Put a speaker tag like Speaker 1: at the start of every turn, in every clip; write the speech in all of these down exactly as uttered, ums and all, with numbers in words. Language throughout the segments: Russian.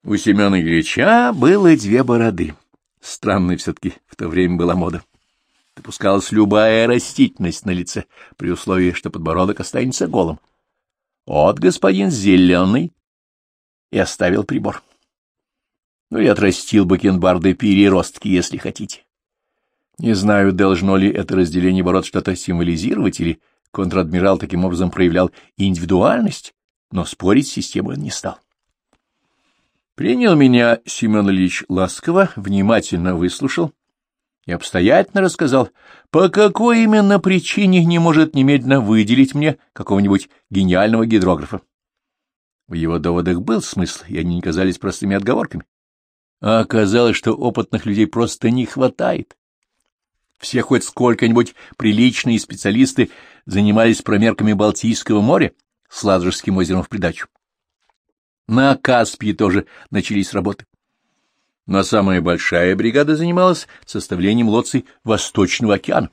Speaker 1: У Семена Ильича было две бороды. Странной все-таки в то время была мода. Допускалась любая растительность на лице, при условии, что подбородок останется голым. Вот господин Зеленый и оставил прибор. Ну и отрастил бакенбарды переростки, если хотите. Не знаю, должно ли это разделение бород что-то символизировать, или контр-адмирал таким образом проявлял индивидуальность, но спорить с системой он не стал. Принял меня Семен Ильич ласково, внимательно выслушал и обстоятельно рассказал, по какой именно причине не может немедленно выделить мне какого-нибудь гениального гидрографа. В его доводах был смысл, и они не казались простыми отговорками. А оказалось, что опытных людей просто не хватает. Все хоть сколько-нибудь приличные специалисты занимались промерками Балтийского моря с Ладожским озером в придачу. На Каспии тоже начались работы. Но самая большая бригада занималась составлением лоций Восточного океана.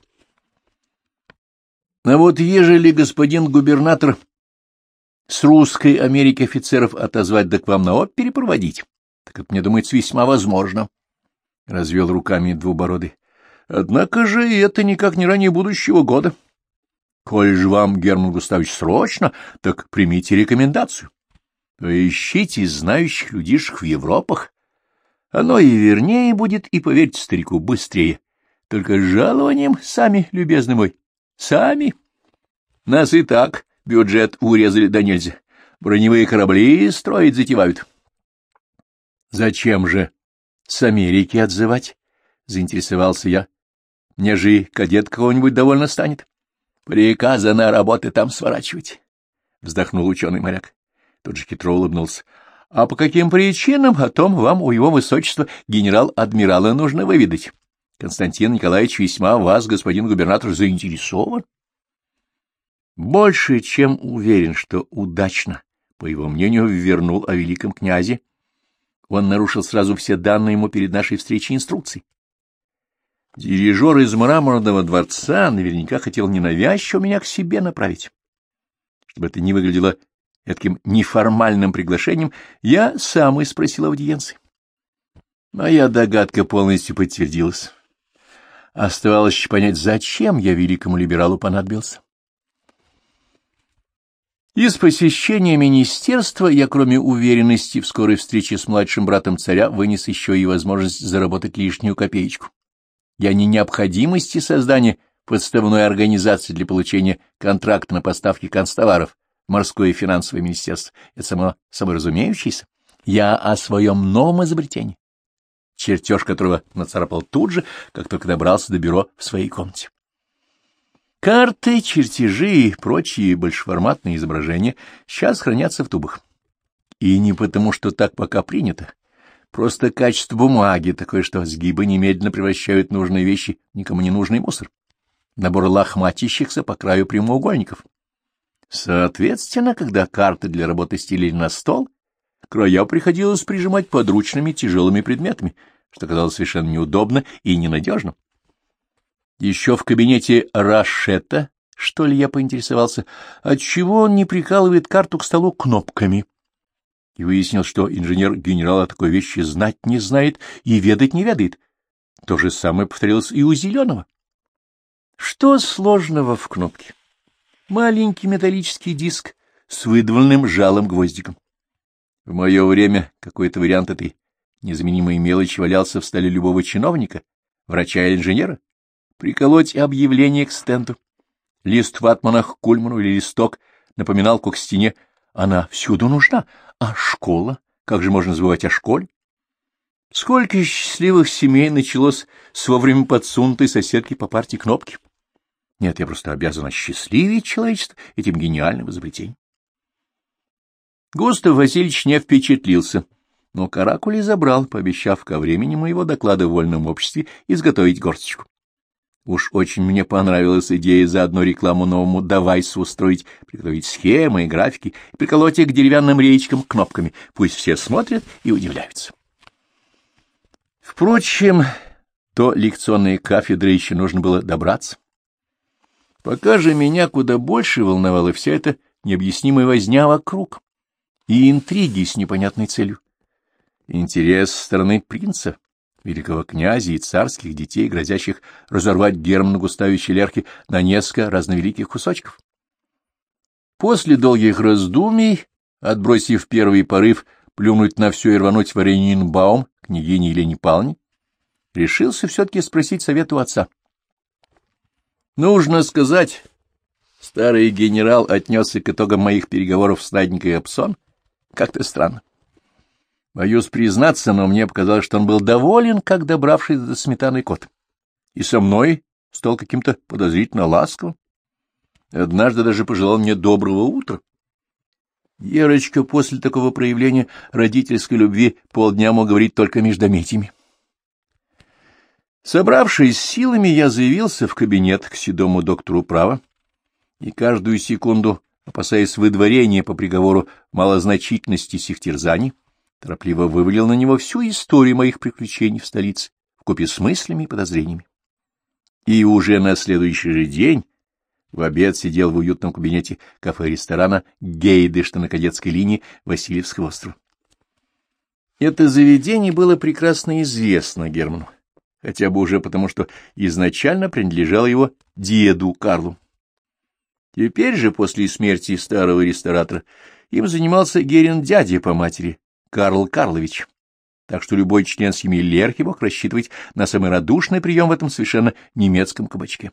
Speaker 1: А вот ежели господин губернатор с русской Америки офицеров отозвать да к вам на оп перепроводить, так это, мне думается, весьма возможно, — развел руками Двубородый. Однако же и это никак не ранее будущего года. Коль же вам, Герман Густавович, срочно, так примите рекомендацию. Поищите знающих людишек в Европах. Оно и вернее будет, и, поверьте старику, быстрее. Только с жалованием сами, любезный мой, сами. Нас и так бюджет урезали да нельзя. Броневые корабли строить затевают. — Зачем же с Америки отзывать? — заинтересовался я. — Мне же и кадет кого-нибудь довольно станет. — Приказано работы там сворачивать, — вздохнул ученый-моряк. Тут же хитро улыбнулся. — А по каким причинам, о том вам у его высочества генерал-адмирала нужно выведать. Константин Николаевич весьма в вас, господин губернатор, заинтересован. Больше чем уверен, что удачно, по его мнению, вернул о великом князе. Он нарушил сразу все данные ему перед нашей встречей инструкций. Дирижер из Мраморного дворца наверняка хотел ненавязчиво меня к себе направить. Чтобы это не выглядело таким неформальным приглашением, я сам и спросил аудиенции. Моя догадка полностью подтвердилась. Оставалось еще понять, зачем я великому либералу понадобился. Из посещения министерства я, кроме уверенности в скорой встрече с младшим братом царя, вынес еще и возможность заработать лишнюю копеечку. Я не необходимости создания подставной организации для получения контракта на поставки канцтоваров, морское и финансовое министерство, это само собой разумеющееся. Я о своем новом изобретении, чертеж которого нацарапал тут же, как только добрался до бюро в своей комнате. Карты, чертежи и прочие большеформатные изображения сейчас хранятся в тубах. И не потому, что так пока принято. Просто качество бумаги такое, что сгибы немедленно превращают нужные вещи в никому не нужный мусор. Набор лохматящихся по краю прямоугольников. Соответственно, когда карты для работы стелили на стол, края приходилось прижимать подручными тяжелыми предметами, что казалось совершенно неудобно и ненадежно. Еще в кабинете Рашета, что ли, я поинтересовался, отчего он не прикалывает карту к столу кнопками. И выяснил, что инженер-генерал о такой вещи знать не знает и ведать не ведает. То же самое повторилось и у Зеленого. Что сложного в кнопке? Маленький металлический диск с выдвоенным жалом гвоздиком. В мое время какой-то вариант этой незаменимой мелочи валялся в столе любого чиновника, врача или инженера. Приколоть объявление к стенду. Лист ватмана к Кульману или листок, напоминалку к стене. Она всюду нужна. А школа? Как же можно забывать о школе? Сколько счастливых семей началось с вовремя подсунутой соседки по партии кнопки? Нет, я просто обязан осчастливить человечество этим гениальным изобретением. Густав Васильевич не впечатлился, но каракули забрал, пообещав ко времени моего доклада в вольном обществе изготовить горсточку. Уж очень мне понравилась идея заодно рекламу новому девайсу устроить, приготовить схемы и графики и приколоть их к деревянным реечкам кнопками. Пусть все смотрят и удивляются. Впрочем, до лекционной кафедры еще нужно было добраться. Пока же меня куда больше волновала вся эта необъяснимая возня вокруг и интриги с непонятной целью. интерес со стороны принца, великого князя и царских детей, грозящих разорвать Герману Густавовича Лерке на несколько разновеликих кусочков. После долгих раздумий, отбросив первый порыв плюнуть на все и рвануть в Оренинбаум, княгине Елене Павловне, решился все-таки спросить совета у отца. Нужно сказать, старый генерал отнесся к итогам моих переговоров с Наденькой Апсон как-то странно. Боюсь признаться, но мне показалось, что он был доволен, как добравшись до сметанный кот. И со мной стал каким-то подозрительно ласковым. Однажды даже пожелал мне доброго утра. Ерочка после такого проявления родительской любви полдня мог говорить только междометиями. Собравшись силами, я заявился в кабинет к седому доктору права, и каждую секунду, опасаясь выдворения по приговору малозначительности сих терзаний, торопливо вывалил на него всю историю моих приключений в столице, вкупе с мыслями и подозрениями. И уже на следующий же день в обед сидел в уютном кабинете кафе-ресторана «Гейды», что на кадетской линии Васильевского острова. Это заведение было прекрасно известно Герману, хотя бы уже потому, что изначально принадлежало его деду Карлу. Теперь же, после смерти старого ресторатора, им занимался Герин дядя по матери, Карл Карлович, так что любой член семьи Лерки мог рассчитывать на самый радушный прием в этом совершенно немецком кабачке.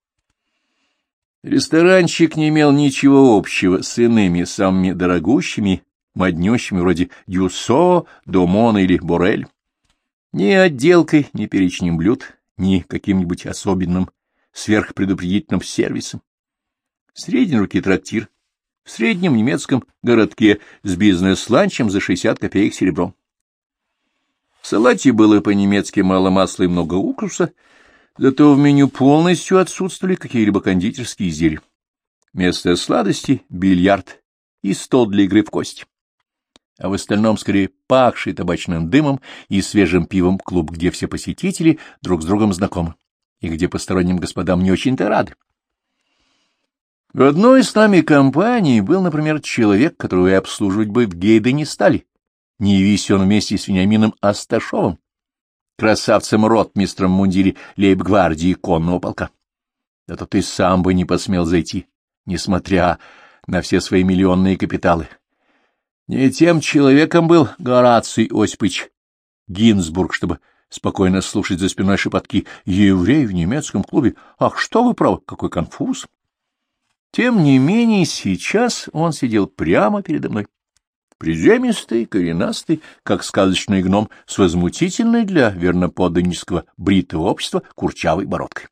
Speaker 1: Ресторанчик не имел ничего общего с иными, самыми дорогущими, моднющими, вроде Дюссо, Домона или Борель. Ни отделкой, ни перечнем блюд, ни каким-нибудь особенным сверхпредупредительным сервисом. Средней руки трактир в среднем немецком городке с бизнес-ланчем за шестьдесят копеек серебром. В салате было по-немецки мало масла и много уксуса, зато в меню полностью отсутствовали какие-либо кондитерские изделия. Вместо сладостей — бильярд и стол для игры в кости. А в остальном скорее пахший табачным дымом и свежим пивом клуб, где все посетители друг с другом знакомы, и где посторонним господам не очень-то рады. В одной с нами компании был, например, человек, которого и обслуживать бы в Гейде не стали, не явись он вместе с Вениамином Асташовым, красавцем-ротмистром в мундире лейб-гвардии конного полка. Да то ты сам бы не посмел зайти, несмотря на все свои миллионные капиталы. Не тем человеком был Гораций Осипович Гинзбург, чтобы спокойно слушать за спиной шепотки «Еврей в немецком клубе! Ах, что вы правы, какой конфуз!» Тем не менее, сейчас он сидел прямо передо мной. Приземистый, коренастый, как сказочный гном, с возмутительной для верноподданнического бритого общества курчавой бородкой.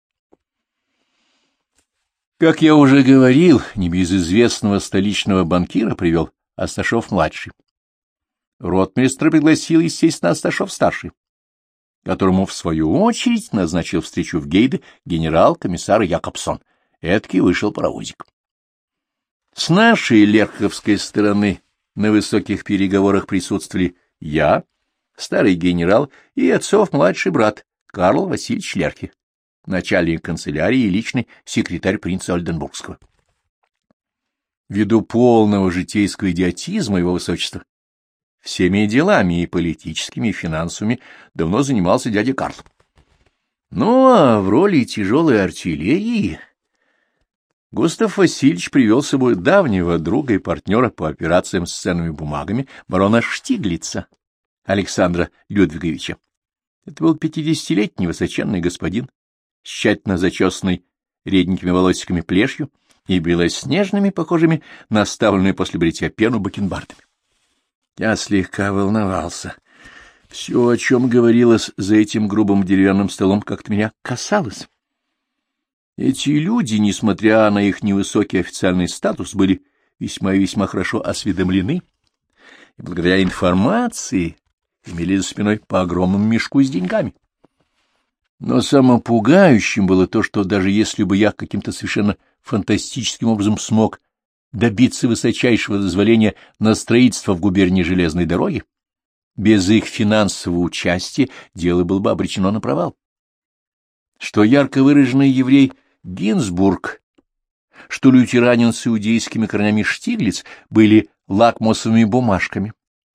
Speaker 1: Как я уже говорил, небезызвестного столичного банкира привел Асташов-младший. Ротмистра пригласил, естественно, Асташов-старший, которому, в свою очередь, назначил встречу в Гейде генерал-комиссар Якобсон. Эдакий вышел паровозик. С нашей лерховской стороны на высоких переговорах присутствовали я, старый генерал и отцов младший брат Карл Васильевич Лерки, начальник канцелярии и личный секретарь принца Ольденбургского. Ввиду полного житейского идиотизма его высочества, всеми делами и политическими, и финансовыми давно занимался дядя Карл. Ну, а в роли тяжелой артиллерии Густав Васильевич привел с собой давнего друга и партнера по операциям с ценными бумагами барона Штиглица Александра Людвиговича. Это был пятидесятилетний высоченный господин с тщательно зачесанной реденькими волосиками плешью и белоснежными, похожими на оставленную после бритья пену бакенбардами. Я слегка волновался. Все, о чем говорилось за этим грубым деревянным столом, как-то меня касалось. Эти люди, несмотря на их невысокий официальный статус, были весьма и весьма хорошо осведомлены, и благодаря информации имели за спиной по огромному мешку с деньгами. Но самым пугающим было то, что даже если бы я каким-то совершенно фантастическим образом смог добиться высочайшего дозволения на строительство в губернии железной дороги, без их финансового участия дело было бы обречено на провал. Что ярко выраженный еврей Гинзбург, что лютеранин с иудейскими корнями Штиглиц были лакмусовыми бумажками,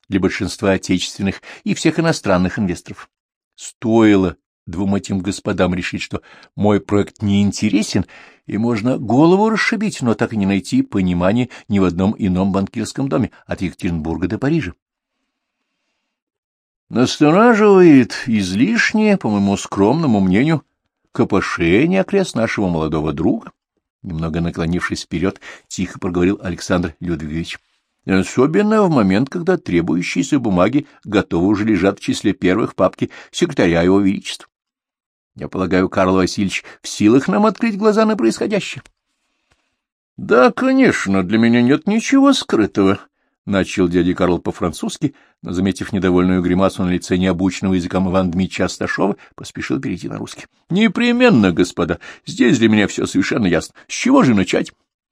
Speaker 1: для большинства отечественных и всех иностранных инвесторов. Стоило двум этим господам решить, что мой проект не интересен, и можно голову расшибить, но так и не найти понимания ни в одном ином банкирском доме, от Екатеринбурга до Парижа. Настораживает излишнее, по моему скромному мнению, копошение окрест нашего молодого друга. Немного наклонившись вперед, тихо проговорил Александр Людвигович. Особенно в момент, когда требующиеся бумаги готовы уже лежат в числе первых в папке секретаря Его Величества. Я полагаю, Карл Васильевич в силах нам открыть глаза на происходящее. — Да, конечно, для меня нет ничего скрытого, — начал дядя Карл по-французски, но, заметив недовольную гримасу на лице необученного языком Ивана Дмитрича Асташова, поспешил перейти на русский. — Непременно, господа, здесь для меня все совершенно ясно. С чего же начать?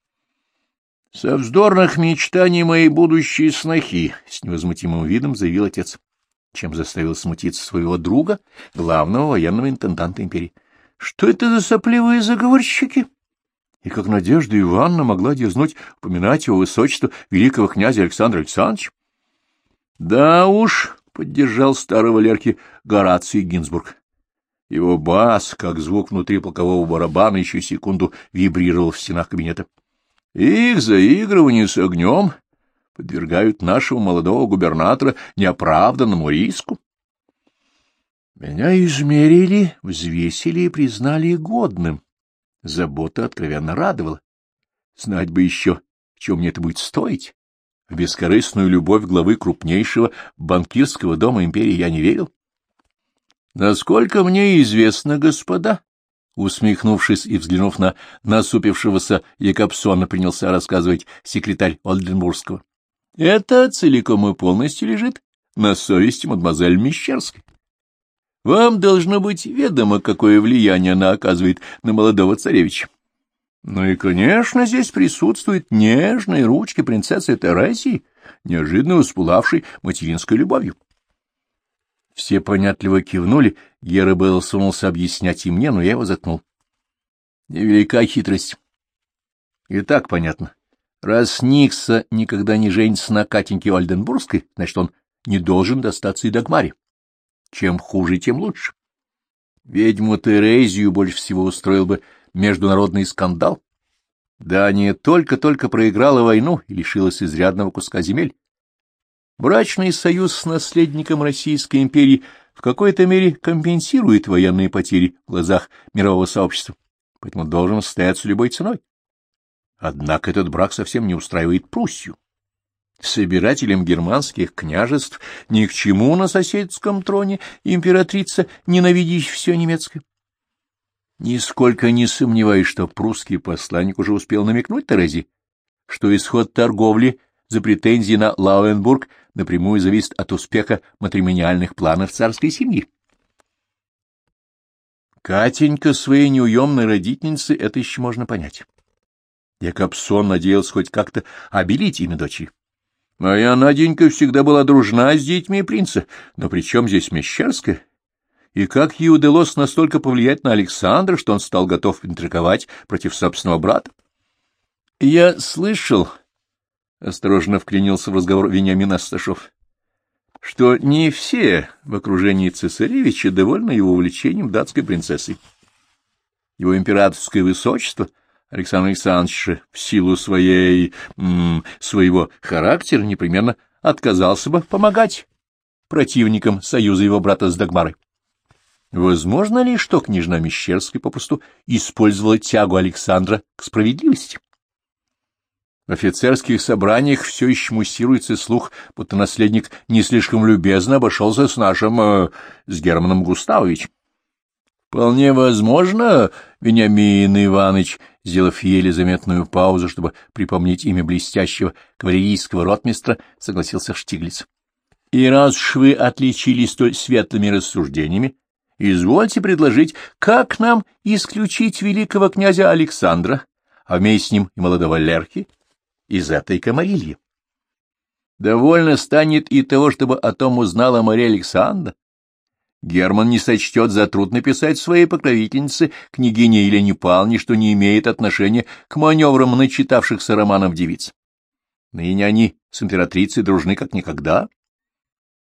Speaker 1: — Со вздорных мечтаний моей будущей снохи, — с невозмутимым видом заявил отец, чем заставил смутиться своего друга, главного военного интенданта империи. — Что это за сопливые заговорщики? И как Надежда Ивановна могла дерзнуть упоминать его высочество великого князя Александра Александровича? — Да уж, — поддержал старый Валерки Гораций Гинзбург. Его бас, как звук внутри полкового барабана, еще секунду вибрировал в стенах кабинета. — Их заигрывание с огнем подвергают нашего молодого губернатора неоправданному риску. Меня измерили, взвесили и признали годным. Забота откровенно радовала. Знать бы еще, чем мне это будет стоить. В бескорыстную любовь главы крупнейшего банкирского дома империи я не верил. Насколько мне известно, господа, усмехнувшись и взглянув на насупившегося Якобсона, принялся рассказывать секретарь Ольденбургского. Это целиком и полностью лежит на совести мадемуазель Мещерской. Вам должно быть ведомо, какое влияние она оказывает на молодого царевича. Ну и, конечно, здесь присутствуют нежные ручки принцессы Терезии, неожиданно воспылавшей материнской любовью. Все понятливо кивнули, Гера был сунулся объяснять и мне, но я его заткнул. Невелика хитрость. И так понятно. Раз Никса никогда не женится на Катеньке Ольденбургской, значит, он не должен достаться и Дагмаре. Чем хуже, тем лучше. Ведьму Терезию больше всего устроил бы международный скандал. Дания только-только проиграла войну и лишилась изрядного куска земель. Брачный союз с наследником Российской империи в какой-то мере компенсирует военные потери в глазах мирового сообщества, поэтому должен состояться любой ценой. Однако этот брак совсем не устраивает Пруссию. Собирателям германских княжеств ни к чему на соседском троне императрица, ненавидящая все немецкое. Нисколько не сомневаюсь, что прусский посланник уже успел намекнуть Терезии, что исход торговли за претензии на Лауенбург напрямую зависит от успеха матримониальных планов царской семьи. Катенька своей неуемной родительницы это еще можно понять. Якобсон надеялся хоть как-то обелить имя дочери. Моя Наденька всегда была дружна с детьми принца, но при чем здесь Мещерская? И как ей удалось настолько повлиять на Александра, что он стал готов интриговать против собственного брата? — Я слышал, — осторожно вклинился в разговор Вениамин Асташов, — что не все в окружении цесаревича довольны его увлечением датской принцессой. Его императорское высочество — Александр Александрович в силу своей, м, своего характера непременно отказался бы помогать противникам союза его брата с Дагмарой. Возможно ли, что княжна Мещерская попросту использовала тягу Александра к справедливости? В офицерских собраниях все еще муссируется слух, будто наследник не слишком любезно обошелся с нашим, э, с Германом Густавовичем. Вполне возможно, Вениамин Иванович, сделав еле заметную паузу, чтобы припомнить имя блестящего кавалерийского ротмистра, согласился Штиглиц. И раз уж вы отличились столь светлыми рассуждениями, извольте предложить, как нам исключить великого князя Александра, а вместе с ним и молодого Лерки, из этой комарильи. Довольно станет и того, чтобы о том узнала Мария Александра. Герман не сочтет за труд написать своей покровительнице, княгине Елене Павловне, что не имеет отношения к маневрам начитавшихся романов девиц. Ныне они с императрицей дружны как никогда.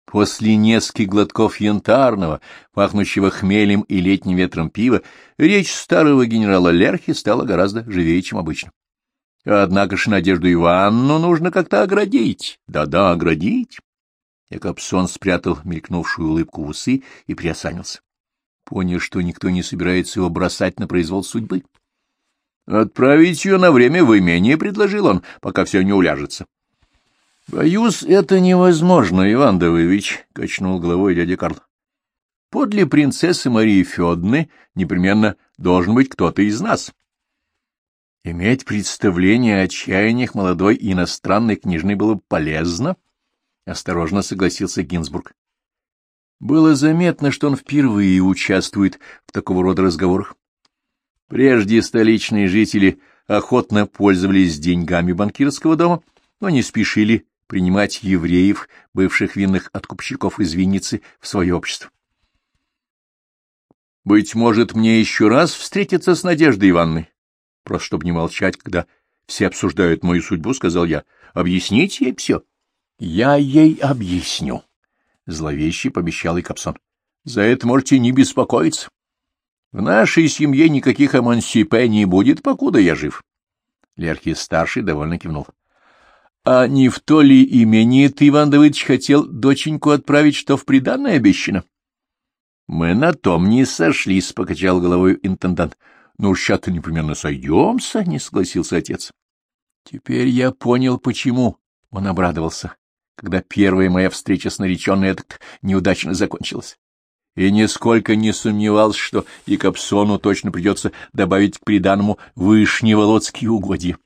Speaker 1: После нескольких глотков янтарного, пахнущего хмелем и летним ветром пива, речь старого генерала Лерхи стала гораздо живее, чем обычно. Однако ж Надежду Ивановну нужно как-то оградить. Да-да, оградить. Якобсон спрятал мелькнувшую улыбку в усы и приосанился. Понял, что никто не собирается его бросать на произвол судьбы. «Отправить ее на время в имение», — предложил он, пока все не уляжется. «Боюсь, это невозможно, Иван Давыдович», — качнул головой дядя Карл. «Подле принцессы Марии Федоровны непременно должен быть кто-то из нас». Иметь представление о отчаяниях молодой иностранной княжны было бы полезно, — осторожно согласился Гинзбург. Было заметно, что он впервые участвует в такого рода разговорах. Прежде столичные жители охотно пользовались деньгами банкирского дома, но не спешили принимать евреев, бывших винных откупщиков из Винницы, в свое общество. «Быть может, мне еще раз встретиться с Надеждой Ивановной? Просто чтобы не молчать, когда все обсуждают мою судьбу», — сказал я. «Объясните ей все». «Я ей объясню», — зловеще пообещал Якобсон. «За это можете не беспокоиться. В нашей семье никаких эмансипе не будет, покуда я жив». Лерхи-старший довольно кивнул. «А не в то ли имени ты, Иван Давыдович, хотел доченьку отправить, что в приданое обещано?» «Мы на том не сошлись», — покачал головой интендант. «Ну, сейчас-то непременно сойдемся», — не согласился отец. Теперь я понял, почему он обрадовался, когда первая моя встреча с нареченной так неудачно закончилась. И нисколько не сомневался, что Якобсону точно придется добавить к приданому вышневолодские угодья.